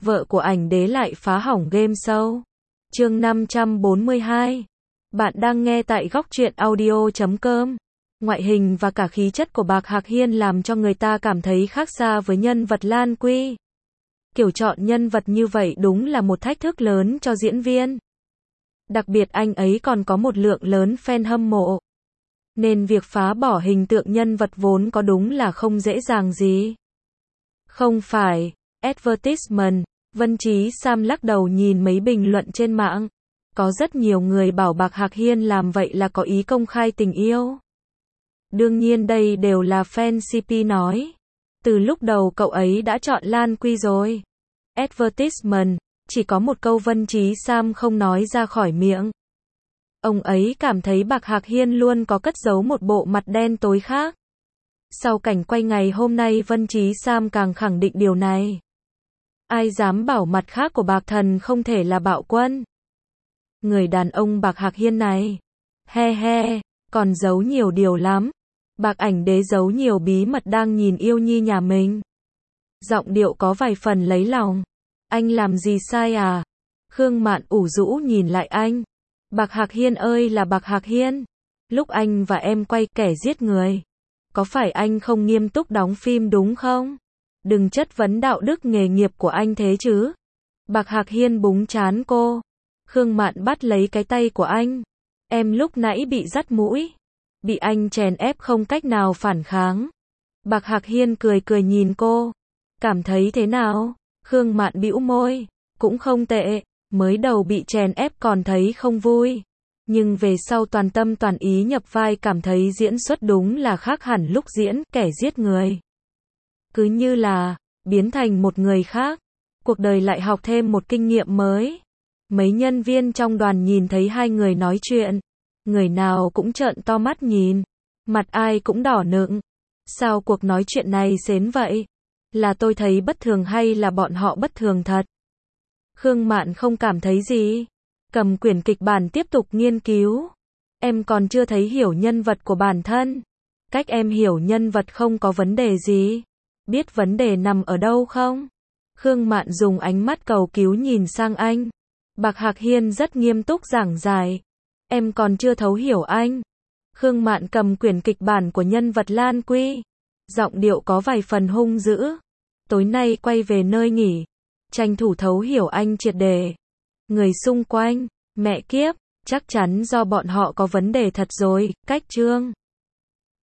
vợ của ảnh đế lại phá hỏng game show. Chương 542. Bạn đang nghe tại góc truyện audio.com. Ngoại hình và cả khí chất của Bạc Hạc Hiên làm cho người ta cảm thấy khác xa với nhân vật Lan Quy. Kiểu chọn nhân vật như vậy đúng là một thách thức lớn cho diễn viên. Đặc biệt anh ấy còn có một lượng lớn fan hâm mộ. Nên việc phá bỏ hình tượng nhân vật vốn có đúng là không dễ dàng gì. Không phải. Advertisement. Vân Chí Sam lắc đầu nhìn mấy bình luận trên mạng. Có rất nhiều người bảo Bạc Hạc Hiên làm vậy là có ý công khai tình yêu. Đương nhiên đây đều là fan CP nói. Từ lúc đầu cậu ấy đã chọn Lan Quy rồi. Advertisement. Chỉ có một câu Vân Chí Sam không nói ra khỏi miệng. Ông ấy cảm thấy Bạc Hạc Hiên luôn có cất giấu một bộ mặt đen tối khác. Sau cảnh quay ngày hôm nay Vân Chí Sam càng khẳng định điều này. Ai dám bảo mặt khác của Bạc Thần không thể là Bạo Quân. Người đàn ông Bạc Hạc Hiên này. He he, còn giấu nhiều điều lắm. Bạc ảnh đế giấu nhiều bí mật đang nhìn yêu nhi nhà mình. Giọng điệu có vài phần lấy lòng. Anh làm gì sai à? Khương Mạn ủ rũ nhìn lại anh. Bạc Hạc Hiên ơi là Bạc Hạc Hiên. Lúc anh và em quay Kẻ Giết Người. Có phải anh không nghiêm túc đóng phim đúng không? Đừng chất vấn đạo đức nghề nghiệp của anh thế chứ. Bạc Hạc Hiên búng trán cô. Khương Mạn bắt lấy cái tay của anh. Em lúc nãy bị dắt mũi. Bị anh chèn ép không cách nào phản kháng. Bạc Hạc Hiên cười cười nhìn cô. Cảm thấy thế nào? Khương Mạn bĩu môi. Cũng không tệ. Mới đầu bị chèn ép còn thấy không vui. Nhưng về sau toàn tâm toàn ý nhập vai cảm thấy diễn xuất đúng là khác hẳn lúc diễn Kẻ Giết Người. Cứ như là biến thành một người khác. Cuộc đời lại học thêm một kinh nghiệm mới. Mấy nhân viên trong đoàn nhìn thấy hai người nói chuyện. Người nào cũng trợn to mắt nhìn. Mặt ai cũng đỏ nựng. Sao cuộc nói chuyện này sến vậy? Là tôi thấy bất thường hay là bọn họ bất thường thật? Khương Mạn không cảm thấy gì. Cầm quyển kịch bản tiếp tục nghiên cứu. Em còn chưa thấy hiểu nhân vật của bản thân. Cách em hiểu nhân vật không có vấn đề gì. Biết vấn đề nằm ở đâu không? Khương Mạn dùng ánh mắt cầu cứu nhìn sang anh. Bạc Hạc Hiên rất nghiêm túc giảng giải. Em còn chưa thấu hiểu anh. Khương Mạn cầm quyển kịch bản của nhân vật Lan Quy. Giọng điệu có vài phần hung dữ. Tối nay quay về nơi nghỉ. Tranh thủ thấu hiểu anh triệt để. Người xung quanh, mẹ kiếp, chắc chắn do bọn họ có vấn đề thật rồi, cách chương.